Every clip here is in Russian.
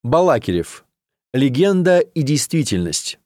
Балакирев. Легенда и действительность.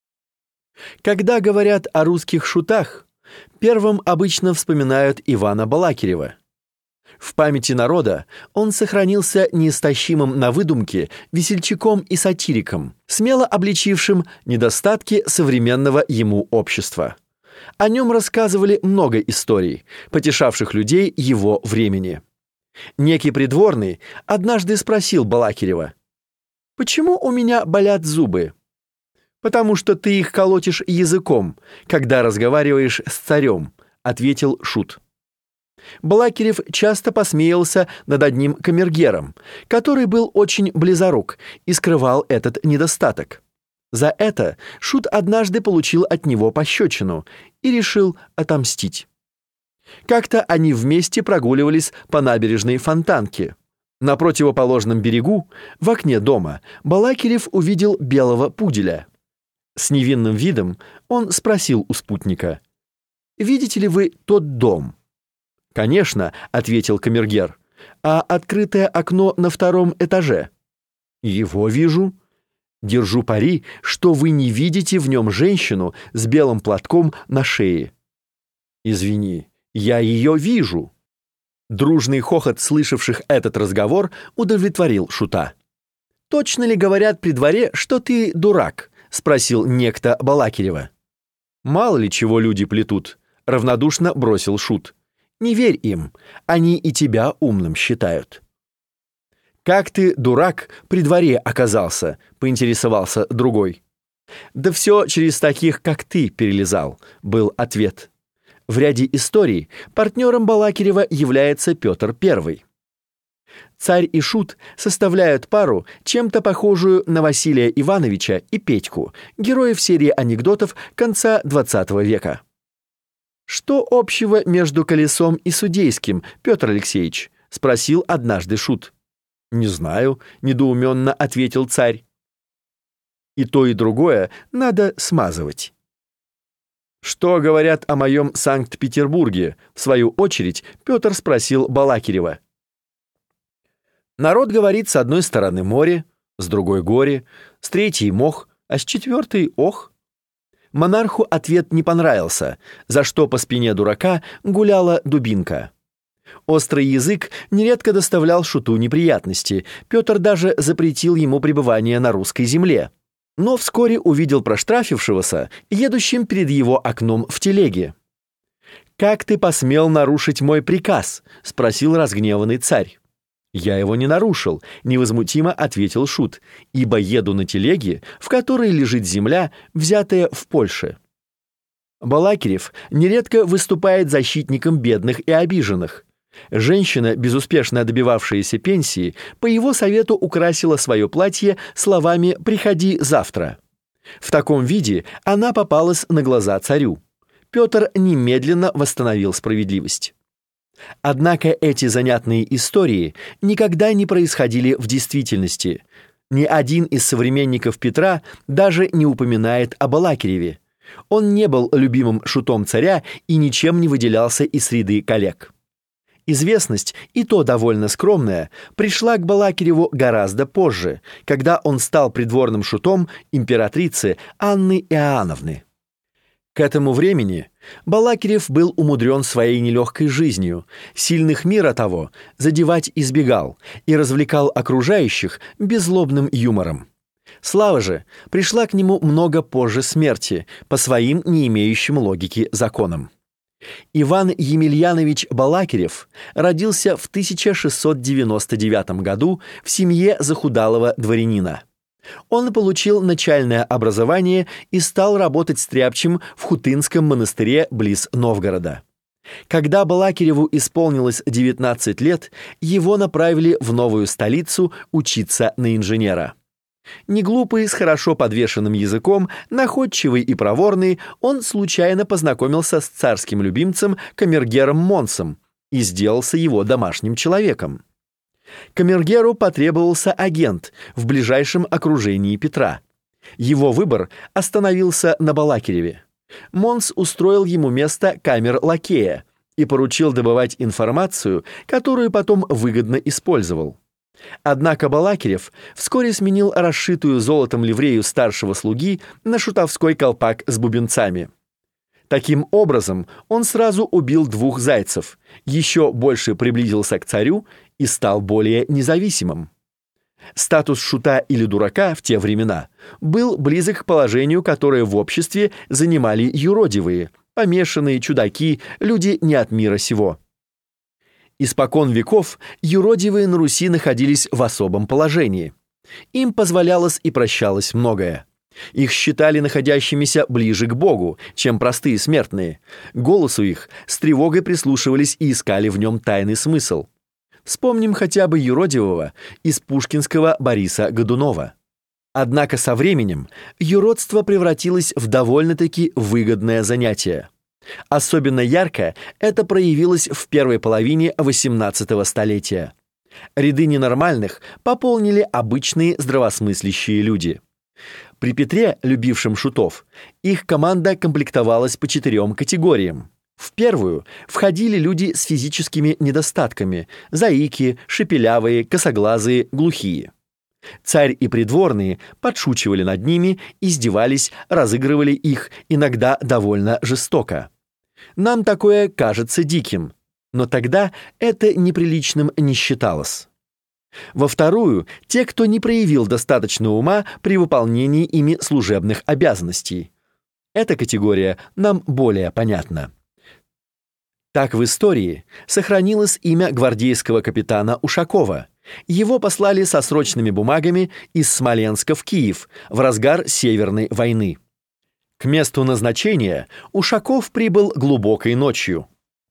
Когда говорят о русских шутах, первым обычно вспоминают Ивана Балакирева. В памяти народа он сохранился неистощимым на выдумки весельчаком и сатириком, смело обличившим недостатки современного ему общества. О нем рассказывали много историй, потешавших людей его времени. Некий придворный однажды спросил Балакирева: «Почему у меня болят зубы?» «Потому что ты их колотишь языком, когда разговариваешь с царем», — ответил шут. Балакирев часто посмеялся над одним камергером, который был очень близорук и скрывал этот недостаток. За это шут однажды получил от него пощечину и решил отомстить. Как-то они вместе прогуливались по набережной Фонтанки. На противоположном берегу, в окне дома, Балакирев увидел белого пуделя. С невинным видом он спросил у спутника: «Видите ли вы тот дом?» «Конечно», — ответил камергер. «А открытое окно на втором этаже?» «Его вижу». «Держу пари, что вы не видите в нем женщину с белым платком на шее». «Извини, я ее вижу». Дружный хохот слышавших этот разговор удовлетворил шута. «Точно ли говорят при дворе, что ты дурак?» — спросил некто Балакирева. «Мало ли чего люди плетут», — равнодушно бросил шут. «Не верь им, они и тебя умным считают». «Как ты, дурак, при дворе оказался?» — поинтересовался другой. «Да все через таких, как ты, перелезал», — был ответ. В ряде историй партнером Балакирева является Петр I. Царь и шут составляют пару, чем-то похожую на Василия Ивановича и Петьку, героев серии анекдотов конца XX века. «Что общего между колесом и судейским, Петр Алексеевич?» — спросил однажды шут. «Не знаю», — недоуменно ответил царь. «И то, и другое надо смазывать». «Что говорят о моем Санкт-Петербурге?» — в свою очередь Петр спросил Балакирева. «Народ говорит, с одной стороны море, с другой горе, с третьей мох, а с четвертой ох». Монарху ответ не понравился, за что по спине дурака гуляла дубинка. Острый язык нередко доставлял шуту неприятности, Петр даже запретил ему пребывание на русской земле. Но вскоре увидел проштрафившегося, едущим перед его окном в телеге. «Как ты посмел нарушить мой приказ?» — спросил разгневанный царь. «Я его не нарушил», — невозмутимо ответил шут, «ибо еду на телеге, в которой лежит земля, взятая в Польше». Балакирев нередко выступает защитником бедных и обиженных. Женщина, безуспешно добивавшаяся пенсии, по его совету украсила свое платье словами «приходи завтра». В таком виде она попалась на глаза царю. Петр немедленно восстановил справедливость. Однако эти занятные истории никогда не происходили в действительности. Ни один из современников Петра даже не упоминает о Балакиреве. Он не был любимым шутом царя и ничем не выделялся из среды коллег. Известность, и то довольно скромная, пришла к Балакиреву гораздо позже, когда он стал придворным шутом императрицы Анны Иоанновны. К этому времени Балакирев был умудрен своей нелегкой жизнью, сильных мира того задевать избегал и развлекал окружающих беззлобным юмором. Слава же пришла к нему много позже смерти, по своим не имеющим логики законам. Иван Емельянович Балакирев родился в 1699 году в семье захудалого дворянина. Он получил начальное образование и стал работать стряпчим в Хутынском монастыре близ Новгорода. Когда Балакиреву исполнилось 19 лет, его направили в новую столицу учиться на инженера. Неглупый, с хорошо подвешенным языком, находчивый и проворный, он случайно познакомился с царским любимцем камергером Монсом и сделался его домашним человеком. Камергеру потребовался агент в ближайшем окружении Петра. Его выбор остановился на Балакиреве. Монс устроил ему место камер-лакея и поручил добывать информацию, которую потом выгодно использовал. Однако Балакирев вскоре сменил расшитую золотом ливрею старшего слуги на шутовской колпак с бубенцами. Таким образом, он сразу убил 2 зайцев, еще больше приблизился к царю и стал более независимым. Статус шута или дурака в те времена был близок к положению, которое в обществе занимали юродивые, помешанные, чудаки, люди не от мира сего. Испокон веков юродивые на Руси находились в особом положении. Им позволялось и прощалось многое. Их считали находящимися ближе к Богу, чем простые смертные. К голосу их с тревогой прислушивались и искали в нем тайный смысл. Вспомним хотя бы юродивого из пушкинского Бориса Годунова. Однако со временем юродство превратилось в довольно-таки выгодное занятие. Особенно ярко это проявилось в первой половине XVIII столетия. Ряды ненормальных пополнили обычные здравомыслящие люди. При Петре, любившем шутов, их команда комплектовалась по 4 категориям. В первую входили люди с физическими недостатками: заики, шепелявые, косоглазые, глухие. Царь и придворные подшучивали над ними, издевались, разыгрывали их, иногда довольно жестоко. Нам такое кажется диким, но тогда это неприличным не считалось. Во вторую — те, кто не проявил достаточно ума при выполнении ими служебных обязанностей. Эта категория нам более понятна. Так в истории сохранилось имя гвардейского капитана Ушакова. Его послали со срочными бумагами из Смоленска в Киев в разгар Северной войны. К месту назначения Ушаков прибыл глубокой ночью.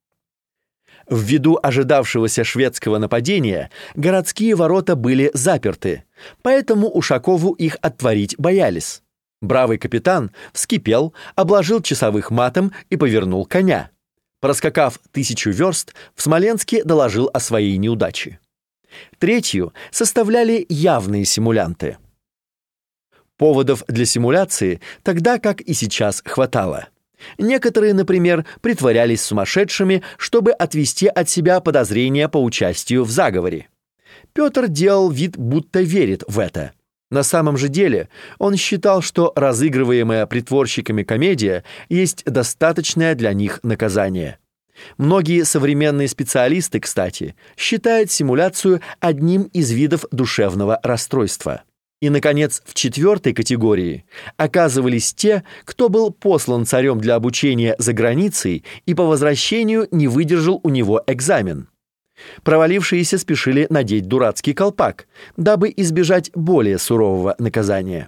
Ввиду ожидавшегося шведского нападения городские ворота были заперты, поэтому Ушакову их отворить боялись. Бравый капитан вскипел, обложил часовых матом и повернул коня. Проскакав 1000 верст, в Смоленске доложил о своей неудаче. Третью составляли явные симулянты. Поводов для симуляции тогда, как и сейчас, хватало. Некоторые, например, притворялись сумасшедшими, чтобы отвести от себя подозрения по участию в заговоре. Петр делал вид, будто верит в это. На самом же деле он считал, что разыгрываемая притворщиками комедия есть достаточное для них наказание. Многие современные специалисты, кстати, считают симуляцию одним из видов душевного расстройства. И, наконец, в 4-й категории оказывались те, кто был послан царем для обучения за границей и по возвращению не выдержал у него экзамен. Провалившиеся спешили надеть дурацкий колпак, дабы избежать более сурового наказания.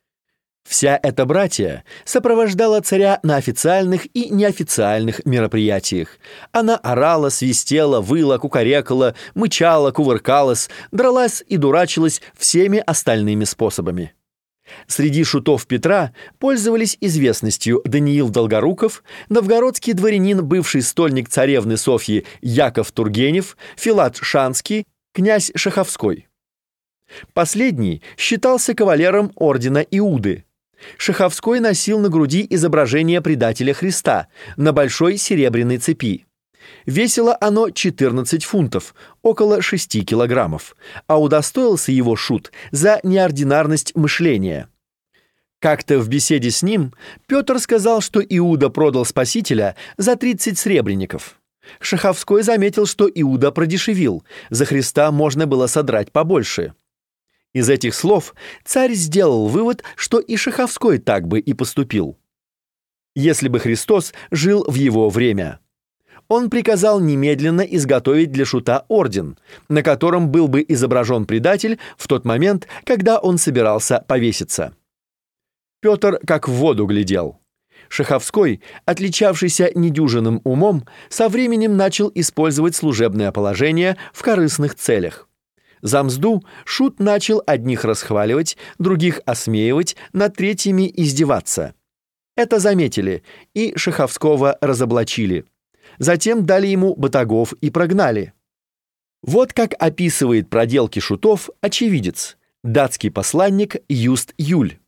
Вся эта братья сопровождала царя на официальных и неофициальных мероприятиях. Она орала, свистела, выла, кукарекала, мычала, кувыркалась, дралась и дурачилась всеми остальными способами. Среди шутов Петра пользовались известностью Даниил Долгоруков, новгородский дворянин, бывший стольник царевны Софьи Яков Тургенев, Филат Шанский, князь Шаховской. Последний считался кавалером ордена Иуды. Шаховской носил на груди изображение предателя Христа на большой серебряной цепи. Весило оно 14 фунтов, около 6 килограммов, а удостоился его шут за неординарность мышления. Как-то в беседе с ним Петр сказал, что Иуда продал Спасителя за 30 сребреников. Шаховской заметил, что Иуда продешевил, за Христа можно было содрать побольше. Из этих слов царь сделал вывод, что и Шаховской так бы и поступил, если бы Христос жил в его время. Он приказал немедленно изготовить для шута орден, на котором был бы изображен предатель в тот момент, когда он собирался повеситься. Петр как в воду глядел. Шаховской, отличавшийся недюжинным умом, со временем начал использовать служебное положение в корыстных целях. За мзду шут начал одних расхваливать, других осмеивать, над третьими издеваться. Это заметили, и Шаховского разоблачили. Затем дали ему батагов и прогнали. Вот как описывает проделки шутов очевидец, датский посланник Юст Юль,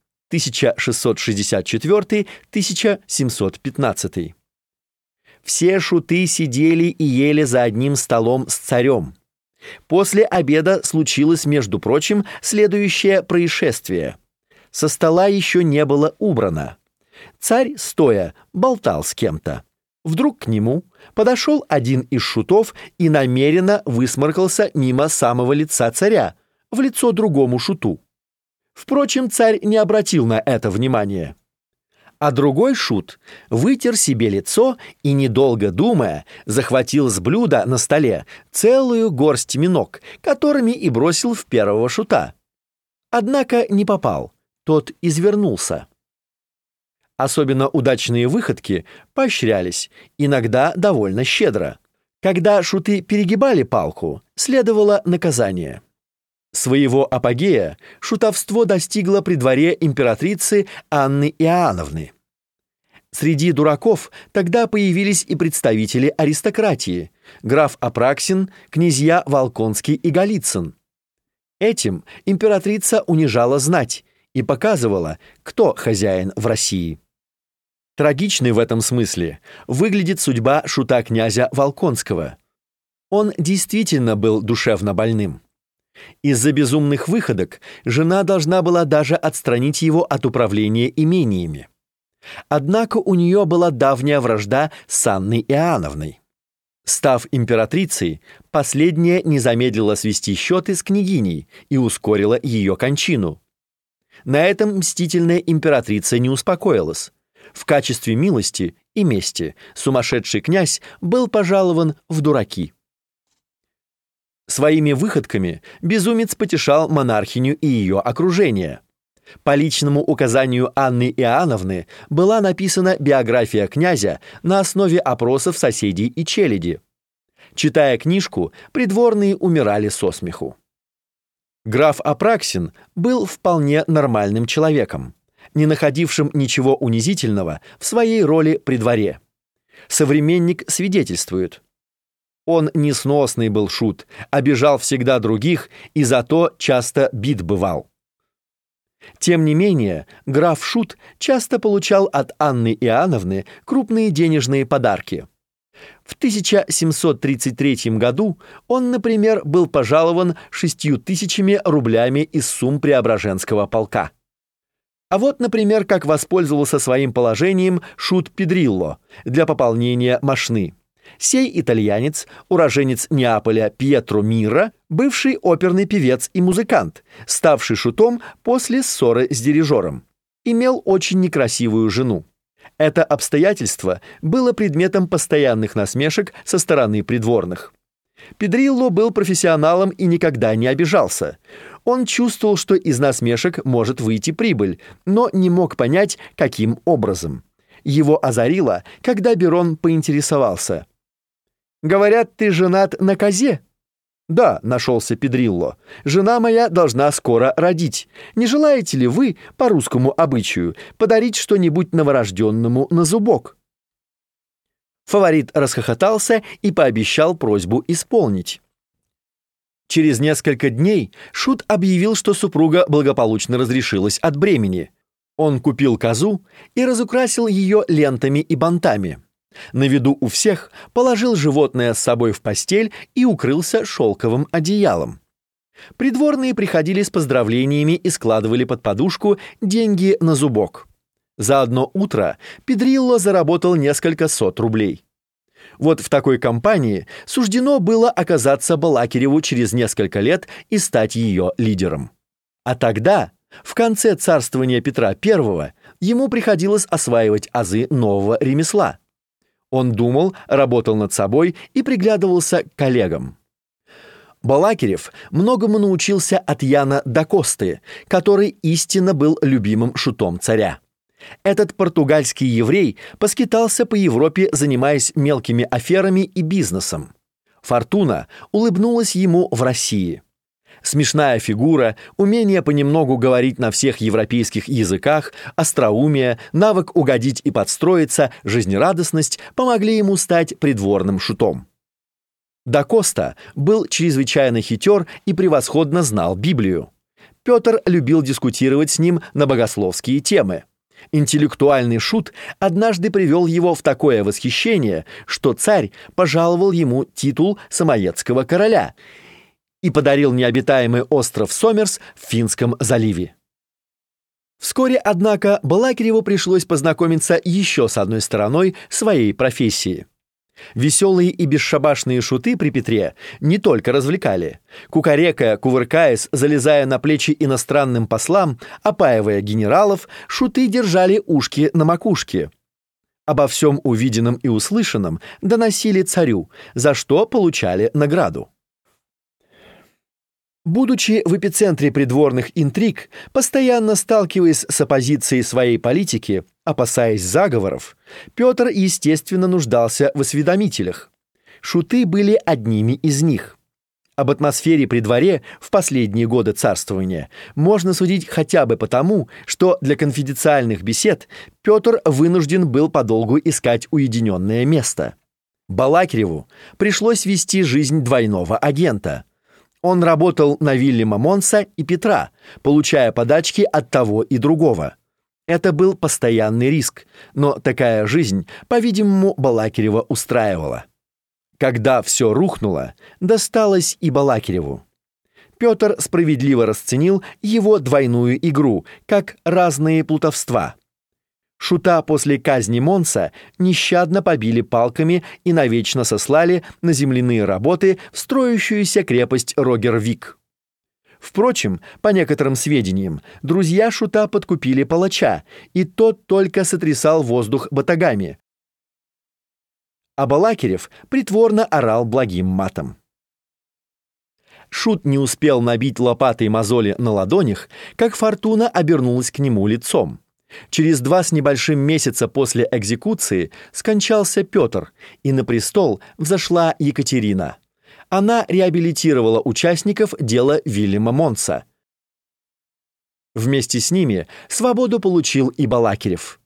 1664-1715. «Все шуты сидели и ели за одним столом с царем. После обеда случилось, между прочим, следующее происшествие. Со стола еще не было убрано. Царь, стоя, болтал с кем-то. Вдруг к нему подошел один из шутов и намеренно высморкался мимо самого лица царя, в лицо другому шуту. Впрочем, царь не обратил на это внимания. А другой шут вытер себе лицо и, недолго думая, захватил с блюда на столе целую горсть миног, которыми и бросил в первого шута. Однако не попал, тот извернулся. Особенно удачные выходки поощрялись, иногда довольно щедро. Когда шуты перегибали палку, следовало наказание. Своего апогея шутовство достигло при дворе императрицы Анны Иоанновны. Среди дураков тогда появились и представители аристократии: граф Апраксин, князья Волконский и Голицын. Этим императрица унижала знать и показывала, кто хозяин в России. Трагичной в этом смысле выглядит судьба шута князя Волконского. Он действительно был душевно больным. Из-за безумных выходок жена должна была даже отстранить его от управления имениями. Однако у нее была давняя вражда с Анной Иоанновной. Став императрицей, последняя не замедлила свести счеты с княгиней и ускорила ее кончину. На этом мстительная императрица не успокоилась. В качестве милости и мести сумасшедший князь был пожалован в дураки. Своими выходками безумец потешал монархиню и ее окружение. По личному указанию Анны Иоанновны была написана биография князя на основе опросов соседей и челяди. Читая книжку, придворные умирали со смеху. Граф Апраксин был вполне нормальным человеком, не находившим ничего унизительного в своей роли при дворе. Современник свидетельствует: он несносный был шут, обижал всегда других и зато часто бит бывал. Тем не менее, граф Шут часто получал от Анны Иоанновны крупные денежные подарки. В 1733 году он, например, был пожалован 6000 рублями из сумм Преображенского полка. А вот, например, как воспользовался своим положением шут Педрилло для пополнения мошны. Сей итальянец, уроженец Неаполя Пьетро Мира, бывший оперный певец и музыкант, ставший шутом после ссоры с дирижером, имел очень некрасивую жену. Это обстоятельство было предметом постоянных насмешек со стороны придворных. Педрилло был профессионалом и никогда не обижался. Он чувствовал, что из насмешек может выйти прибыль, но не мог понять, каким образом. Его озарило, когда Берон поинтересовался: «Говорят, ты женат на козе?» «Да», — нашелся Педрилло, — «жена моя должна скоро родить. Не желаете ли вы, по русскому обычаю, подарить что-нибудь новорожденному на зубок?» Фаворит расхохотался и пообещал просьбу исполнить. Через несколько дней шут объявил, что супруга благополучно разрешилась от бремени. Он купил козу и разукрасил ее лентами и бантами. На виду у всех положил животное с собой в постель и укрылся шелковым одеялом. Придворные приходили с поздравлениями и складывали под подушку деньги на зубок. За одно утро Педрилло заработал несколько сот рублей. Вот в такой компании суждено было оказаться Балакиреву через несколько лет и стать ее лидером. А тогда, в конце царствования Петра I, ему приходилось осваивать азы нового ремесла. Он думал, работал над собой и приглядывался к коллегам. Балакирев многому научился от Яна да Косты, который истинно был любимым шутом царя. Этот португальский еврей поскитался по Европе, занимаясь мелкими аферами и бизнесом. Фортуна улыбнулась ему в России. Смешная фигура, умение понемногу говорить на всех европейских языках, остроумие, навык угодить и подстроиться, жизнерадостность помогли ему стать придворным шутом. Да Коста был чрезвычайно хитер и превосходно знал Библию. Петр любил дискутировать с ним на богословские темы. Интеллектуальный шут однажды привел его в такое восхищение, что царь пожаловал ему титул самоедского короля и подарил необитаемый остров Сомерс в Финском заливе. Вскоре, однако, Балакиреву пришлось познакомиться еще с одной стороной своей профессии. Веселые и бесшабашные шуты при Петре не только развлекали. Кукарекая, кувыркаясь, залезая на плечи иностранным послам, опаивая генералов, шуты держали ушки на макушке. Обо всем увиденном и услышанном доносили царю, за что получали награду. Будучи в эпицентре придворных интриг, постоянно сталкиваясь с оппозицией своей политики, опасаясь заговоров, Петр, естественно, нуждался в осведомителях. Шуты были одними из них. Об атмосфере при дворе в последние годы царствования можно судить хотя бы потому, что для конфиденциальных бесед Петр вынужден был подолгу искать уединенное место. Балакиреву пришлось вести жизнь двойного агента. Он работал на Вильяма Монса и Петра, получая подачки от того и другого. Это был постоянный риск, но такая жизнь, по-видимому, Балакирева устраивала. Когда все рухнуло, досталось и Балакиреву. Петр справедливо расценил его двойную игру, как разные плутовства. Шута после казни Монса нещадно побили палками и навечно сослали на земляные работы в строящуюся крепость Рогер-Вик. Впрочем, по некоторым сведениям, друзья Шута подкупили палача, и тот только сотрясал воздух батагами, а Балакирев притворно орал благим матом. Шут не успел набить лопатой мозоли на ладонях, как фортуна обернулась к нему лицом. Через 2 с небольшим месяца после экзекуции скончался Петр, и на престол взошла Екатерина. Она реабилитировала участников дела Вильяма Монса. Вместе с ними свободу получил и Балакирев.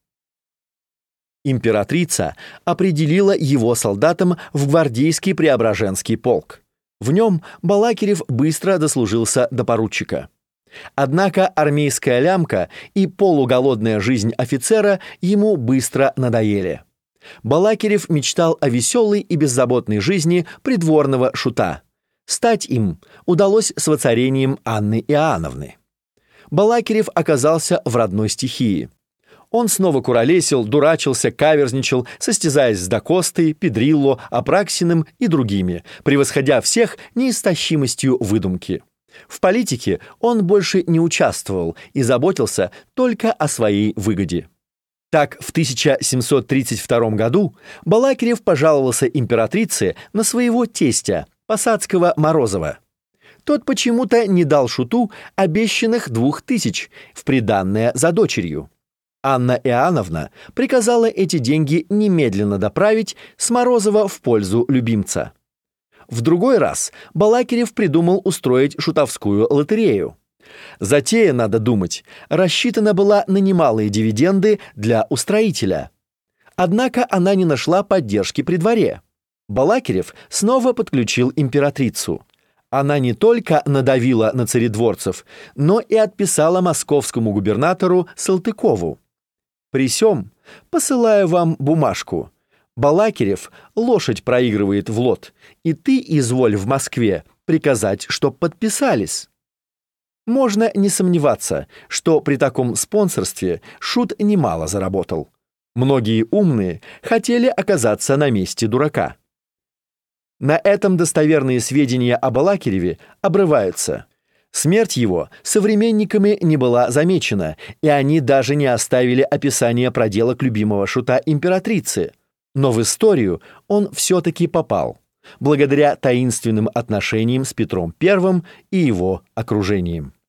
Императрица определила его солдатом в гвардейский Преображенский полк. В нем Балакирев быстро дослужился до поручика. Однако армейская лямка и полуголодная жизнь офицера ему быстро надоели. Балакирев мечтал о веселой и беззаботной жизни придворного шута. Стать им удалось с воцарением Анны Иоанновны. Балакирев оказался в родной стихии. Он снова куролесил, дурачился, каверзничал, состязаясь с Дакостой, Педрилло, Апраксиным и другими, превосходя всех неистощимостью выдумки. В политике он больше не участвовал и заботился только о своей выгоде. Так, в 1732 году Балакирев пожаловался императрице на своего тестя, посадского Морозова. Тот почему-то не дал шуту обещанных 2000 в приданное за дочерью. Анна Иоанновна приказала эти деньги немедленно доправить с Морозова в пользу любимца. В другой раз Балакирев придумал устроить шутовскую лотерею. Затея, надо думать, рассчитана была на немалые дивиденды для устроителя. Однако она не нашла поддержки при дворе. Балакирев снова подключил императрицу. Она не только надавила на царедворцев, но и отписала московскому губернатору Салтыкову. При сём посылаю вам бумажку. Балакирев лошадь проигрывает в лот, и ты изволь в Москве приказать, чтоб подписались. Можно не сомневаться, что при таком спонсорстве Шут немало заработал. Многие умные хотели оказаться на месте дурака. На этом достоверные сведения о Балакиреве обрываются. Смерть его современниками не была замечена, и они даже не оставили описания проделок любимого шута императрицы. Но в историю он все-таки попал, благодаря таинственным отношениям с Петром I и его окружением.